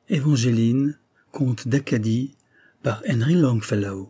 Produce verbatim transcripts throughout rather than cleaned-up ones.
Évangéline, conte d'Acadie, par Henry Longfellow.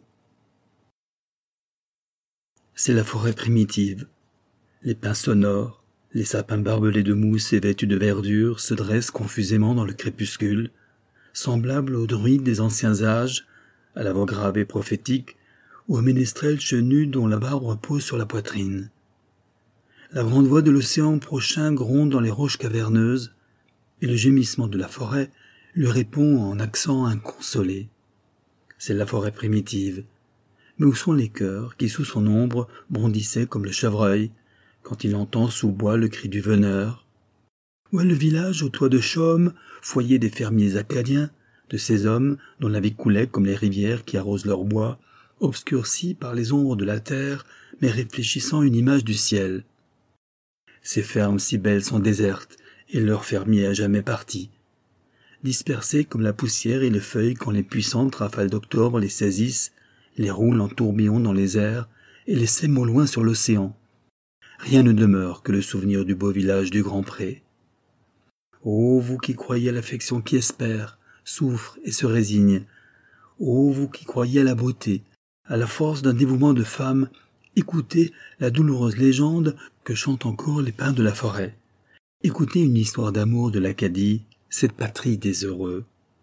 C'est la forêt primitive. Les pins sonores, les sapins barbelés de mousse et vêtus de verdure se dressent confusément dans le crépuscule, semblables aux druides des anciens âges, à la voix grave et prophétique, ou aux ménestrels chenus dont la barbe repose sur la poitrine. La grande voix de l'océan prochain gronde dans les roches caverneuses, et le gémissement de la forêt lui répond en accent inconsolé. C'est la forêt primitive. Mais où sont les cœurs qui, sous son ombre, bondissaient comme le chevreuil, quand il entend sous bois le cri du veneur? Où est le village aux toits de chaume, foyer des fermiers acadiens, de ces hommes dont la vie coulait comme les rivières qui arrosent leurs bois, obscurcis par les ombres de la terre, mais réfléchissant une image du ciel? Ces fermes si belles sont désertes, et leurs fermiers à jamais partis. Dispersés comme la poussière et les feuilles quand les puissantes rafales d'octobre les saisissent, les roulent en tourbillon dans les airs et les sèment au loin sur l'océan. Rien ne demeure que le souvenir du beau village du Grand Pré. Ô vous qui croyez à l'affection qui espère, souffre et se résigne, ô vous qui croyez à la beauté, à la force d'un dévouement de femme, écoutez la douloureuse légende que chantent encore les pins de la forêt. Écoutez une histoire d'amour de l'Acadie, cette patrie des heureux.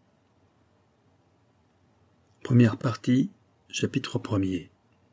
Première partie, chapitre premier.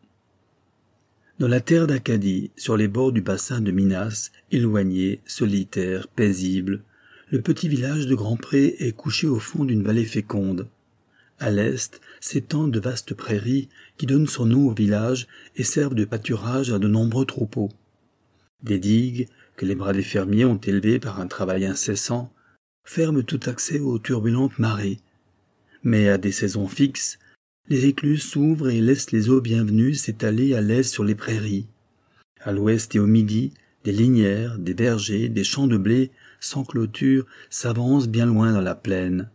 Dans la terre d'Acadie, sur les bords du bassin de Minas, éloigné, solitaire, paisible, le petit village de Grand Pré est couché au fond d'une vallée féconde. À l'est s'étendent de vastes prairies qui donnent son nom au village et servent de pâturage à de nombreux troupeaux. Des digues, que les bras des fermiers ont élevées par un travail incessant, ferment tout accès aux turbulentes marées. Mais à des saisons fixes, les écluses s'ouvrent et laissent les eaux bienvenues s'étaler à l'aise sur les prairies. À l'ouest et au midi, des linières, des vergers, des champs de blé, sans clôture, s'avancent bien loin dans la plaine.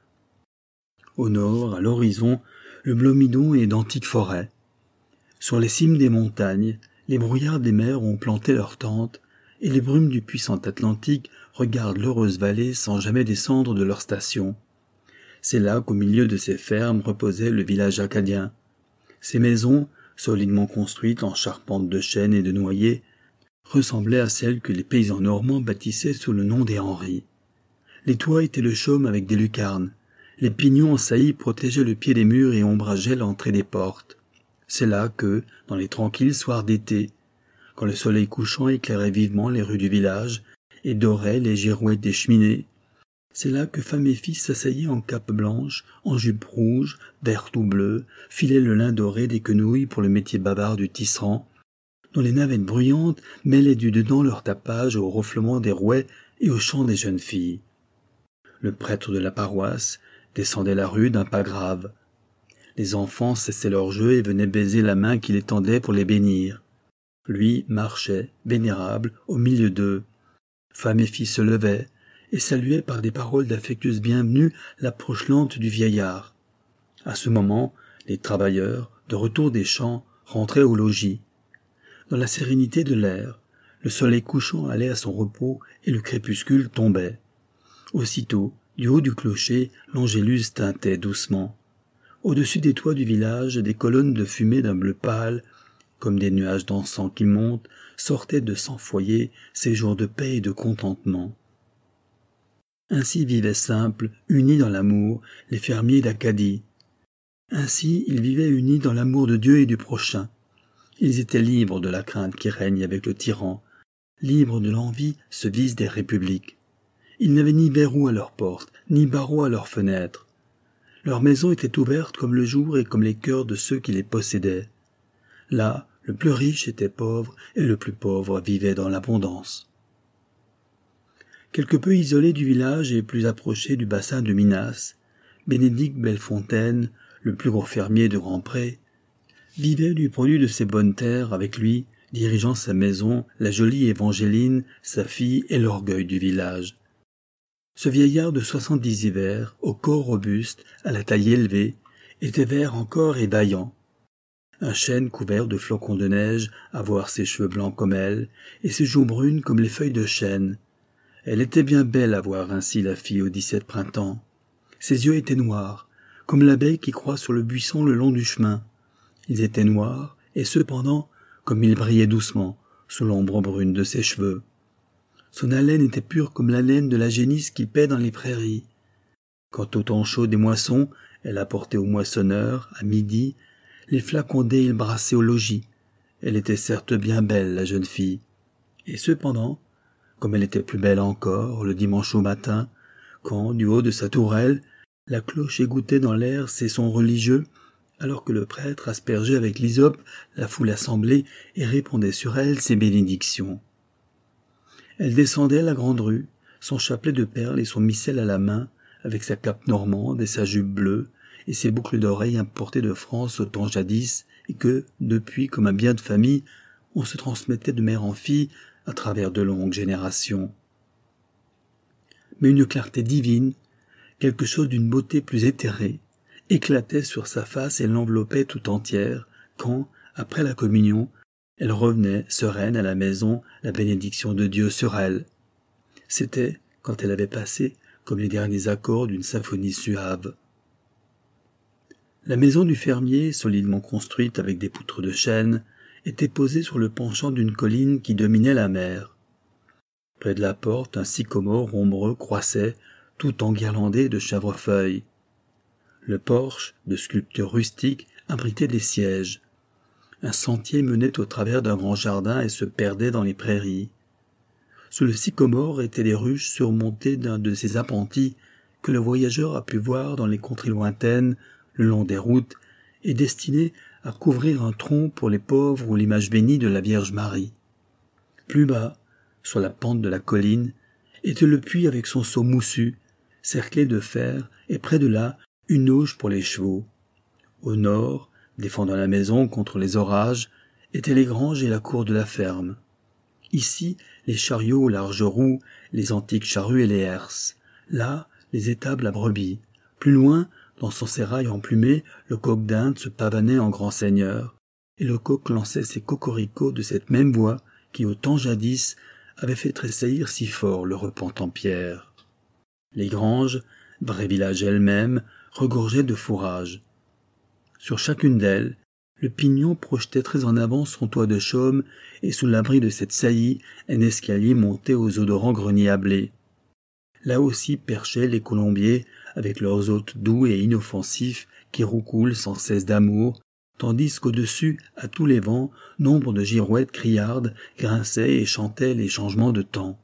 Au nord, à l'horizon, le Blomidon et d'antiques forêts. Sur les cimes des montagnes, les brouillards des mers ont planté leurs tentes, et les brumes du puissant Atlantique regardent l'heureuse vallée sans jamais descendre de leur station. C'est là qu'au milieu de ces fermes reposait le village acadien. Ces maisons, solidement construites en charpentes de chêne et de noyer, ressemblaient à celles que les paysans normands bâtissaient sous le nom des Henry. Les toits étaient de chaume avec des lucarnes. Les pignons en saillie protégeaient le pied des murs et ombrageaient l'entrée des portes. C'est là que, dans les tranquilles soirs d'été, quand le soleil couchant éclairait vivement les rues du village et dorait les girouettes des cheminées, c'est là que femme et fils s'asseillaient en cape blanche, en jupe rouge, verte ou bleue, filaient le lin doré des quenouilles pour le métier bavard du tisserand, dont les navettes bruyantes mêlaient du dedans leur tapage au ronflement des rouets et au chant des jeunes filles. Le prêtre de la paroisse descendait la rue d'un pas grave. Les enfants cessaient leur jeu et venaient baiser la main qu'il étendait pour les bénir. Lui marchait, vénérable, au milieu d'eux. Femme et fille se levaient et saluaient par des paroles d'affectueuse bienvenue l'approche lente du vieillard. À ce moment, les travailleurs, de retour des champs, rentraient au logis. Dans la sérénité de l'air, le soleil couchant allait à son repos et le crépuscule tombait. Aussitôt, du haut du clocher, l'angélus tintait doucement. Au-dessus des toits du village, des colonnes de fumée d'un bleu pâle, comme des nuages d'encens qui montent, sortaient de cent foyers ces jours de paix et de contentement. Ainsi vivaient simples, unis dans l'amour, les fermiers d'Acadie. Ainsi ils vivaient unis dans l'amour de Dieu et du prochain. Ils étaient libres de la crainte qui règne avec le tyran, libres de l'envie, ce vice des républiques. Ils n'avaient ni verrou à leurs portes, ni barreaux à leurs fenêtres. Leurs maisons étaient ouvertes comme le jour et comme les cœurs de ceux qui les possédaient. Là, le plus riche était pauvre et le plus pauvre vivait dans l'abondance. Quelque peu isolé du village et plus approché du bassin de Minas, Bénédicte Bellefontaine, le plus gros fermier de Grand Pré, vivait du produit de ses bonnes terres avec lui, dirigeant sa maison, la jolie Évangéline, sa fille et l'orgueil du village. Ce vieillard de soixante-dix hivers, au corps robuste, à la taille élevée, était vert encore et vaillant. Un chêne couvert de flocons de neige, à voir ses cheveux blancs comme elle, et ses joues brunes comme les feuilles de chêne. Elle était bien belle à voir ainsi la fille aux dix-sept printemps. Ses yeux étaient noirs, comme l'abeille qui croît sur le buisson le long du chemin. Ils étaient noirs, et cependant, comme il brillait doucement, sous l'ombre brune de ses cheveux. Son haleine était pure comme l'haleine de la génisse qui paît dans les prairies. Quand au temps chaud des moissons, elle apportait aux moissonneurs, à midi, les flacons d'eau brassés au logis. Elle était certes bien belle, la jeune fille. Et cependant, comme elle était plus belle encore, le dimanche au matin, quand, du haut de sa tourelle, la cloche égouttait dans l'air ses sons religieux, alors que le prêtre aspergeait avec l'hysope la foule assemblée et répondait sur elle ses bénédictions. Elle descendait la grande rue, son chapelet de perles et son missel à la main, avec sa cape normande et sa jupe bleue, et ses boucles d'oreilles importées de France au temps jadis, et que, depuis, comme un bien de famille, on se transmettait de mère en fille à travers de longues générations. Mais une clarté divine, quelque chose d'une beauté plus éthérée, éclatait sur sa face et l'enveloppait tout entière, quand, après la communion, elle revenait, sereine, à la maison, la bénédiction de Dieu sur elle. C'était, quand elle avait passé, comme les derniers accords d'une symphonie suave. La maison du fermier, solidement construite avec des poutres de chêne, était posée sur le penchant d'une colline qui dominait la mer. Près de la porte, un sycomore ombreux croissait, tout enguirlandé de chèvrefeuilles. Le porche, de sculpture rustique, abritait des sièges. Un sentier menait au travers d'un grand jardin et se perdait dans les prairies. Sous le sycomore étaient les ruches surmontées d'un de ces appentis que le voyageur a pu voir dans les contrées lointaines, le long des routes, et destinés à couvrir un tronc pour les pauvres ou l'image bénie de la Vierge Marie. Plus bas, sur la pente de la colline, était le puits avec son seau moussu, cerclé de fer, et près de là, une auge pour les chevaux. Au nord, défendant la maison contre les orages, étaient les granges et la cour de la ferme. Ici, les chariots aux larges roues, les antiques charrues et les herses. Là, les étables à brebis. Plus loin, dans son sérail emplumé, le coq d'Inde se pavanait en grand seigneur, et le coq lançait ses cocoricots de cette même voix qui, au temps jadis, avait fait tressaillir si fort le repentant Pierre. Les granges, vrais villages elles-mêmes, regorgeaient de fourrage. Sur chacune d'elles, le pignon projetait très en avant son toit de chaume, et sous l'abri de cette saillie, un escalier montait aux odorants greniers à blé. Là aussi perchaient les colombiers, avec leurs hôtes doux et inoffensifs qui roucoulent sans cesse d'amour, tandis qu'au-dessus, à tous les vents, nombre de girouettes criardes grinçaient et chantaient les changements de temps.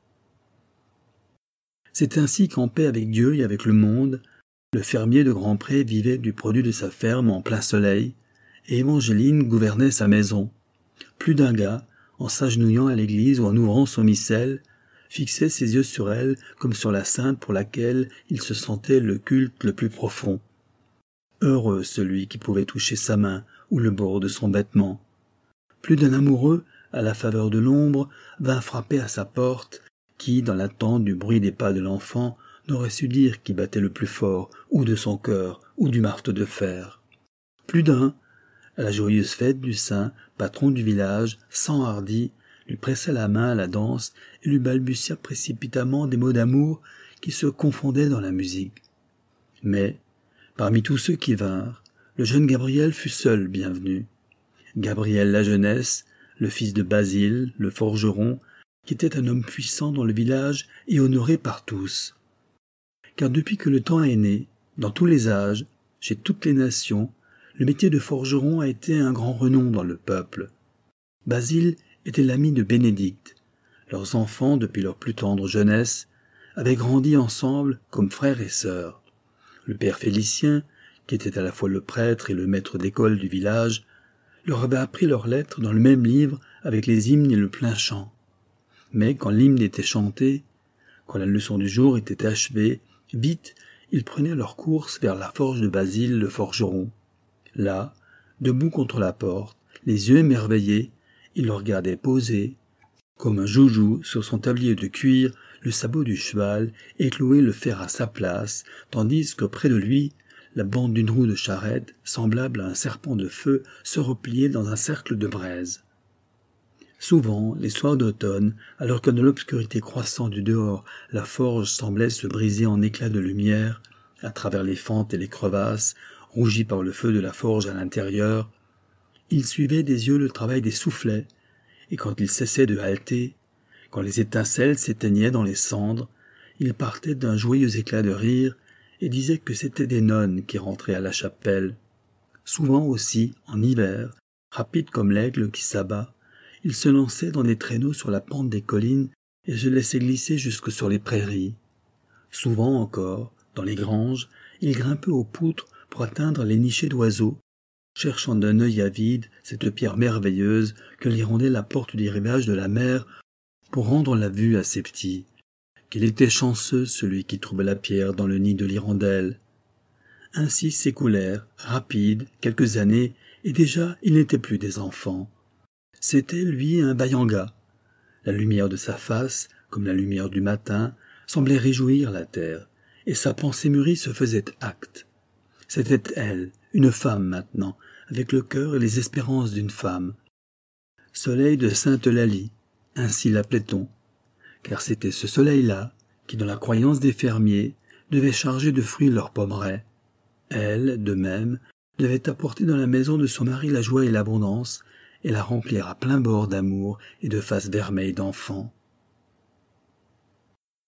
C'est ainsi qu'en paix avec Dieu et avec le monde, le fermier de Grandpré vivait du produit de sa ferme en plein soleil, et Évangeline gouvernait sa maison. Plus d'un gars, en s'agenouillant à l'église ou en ouvrant son missel, fixait ses yeux sur elle comme sur la sainte pour laquelle il se sentait le culte le plus profond. Heureux celui qui pouvait toucher sa main ou le bord de son vêtement. Plus d'un amoureux, à la faveur de l'ombre, vint frapper à sa porte, qui, dans l'attente du bruit des pas de l'enfant, n'aurait su dire qui battait le plus fort, ou de son cœur, ou du marteau de fer. Plus d'un, à la joyeuse fête du saint, patron du village, s'enhardit, lui pressa la main à la danse et lui balbutia précipitamment des mots d'amour qui se confondaient dans la musique. Mais, parmi tous ceux qui vinrent, le jeune Gabriel fut seul bienvenu. Gabriel la jeunesse, le fils de Basile, le forgeron, qui était un homme puissant dans le village et honoré par tous. Car depuis que le temps est né, dans tous les âges, chez toutes les nations, le métier de forgeron a été un grand renom dans le peuple. Basile était l'ami de Bénédicte. Leurs enfants, depuis leur plus tendre jeunesse, avaient grandi ensemble comme frères et sœurs. Le père Félicien, qui était à la fois le prêtre et le maître d'école du village, leur avait appris leurs lettres dans le même livre avec les hymnes et le plein chant. Mais quand l'hymne était chanté, quand la leçon du jour était achevée, vite, ils prenaient leur course vers la forge de Basile le forgeron. Là, debout contre la porte, les yeux émerveillés, il le regardait poser, comme un joujou sur son tablier de cuir, le sabot du cheval et clouer le fer à sa place, tandis que près de lui, la bande d'une roue de charrette, semblable à un serpent de feu, se repliait dans un cercle de braise. Souvent, les soirs d'automne, alors que dans l'obscurité croissante du dehors, la forge semblait se briser en éclats de lumière, à travers les fentes et les crevasses, rougies par le feu de la forge à l'intérieur. Il suivait des yeux le travail des soufflets, et quand il cessait de halter, quand les étincelles s'éteignaient dans les cendres, il partait d'un joyeux éclat de rire et disait que c'étaient des nonnes qui rentraient à la chapelle. Souvent aussi, en hiver, rapide comme l'aigle qui s'abat, il se lançait dans des traîneaux sur la pente des collines et se laissait glisser jusque sur les prairies. Souvent encore, dans les granges, il grimpait aux poutres pour atteindre les nichées d'oiseaux, cherchant d'un œil avide cette pierre merveilleuse que l'hirondelle apporte du rivage de la mer pour rendre la vue à ses petits. Qu'il était chanceux celui qui trouvait la pierre dans le nid de l'hirondelle. Ainsi s'écoulèrent, rapides, quelques années, et déjà il n'était plus des enfants. C'était, lui, un Bayanga. La lumière de sa face, comme la lumière du matin, semblait réjouir la terre, et sa pensée mûrie se faisait acte. C'était elle, une femme maintenant, avec le cœur et les espérances d'une femme. Soleil de Sainte-Eulalie, ainsi l'appelait-on, car c'était ce soleil-là qui, dans la croyance des fermiers, devait charger de fruits leurs pommerets. Elle, de même, devait apporter dans la maison de son mari la joie et l'abondance, et la remplir à plein bord d'amour et de faces vermeilles d'enfants.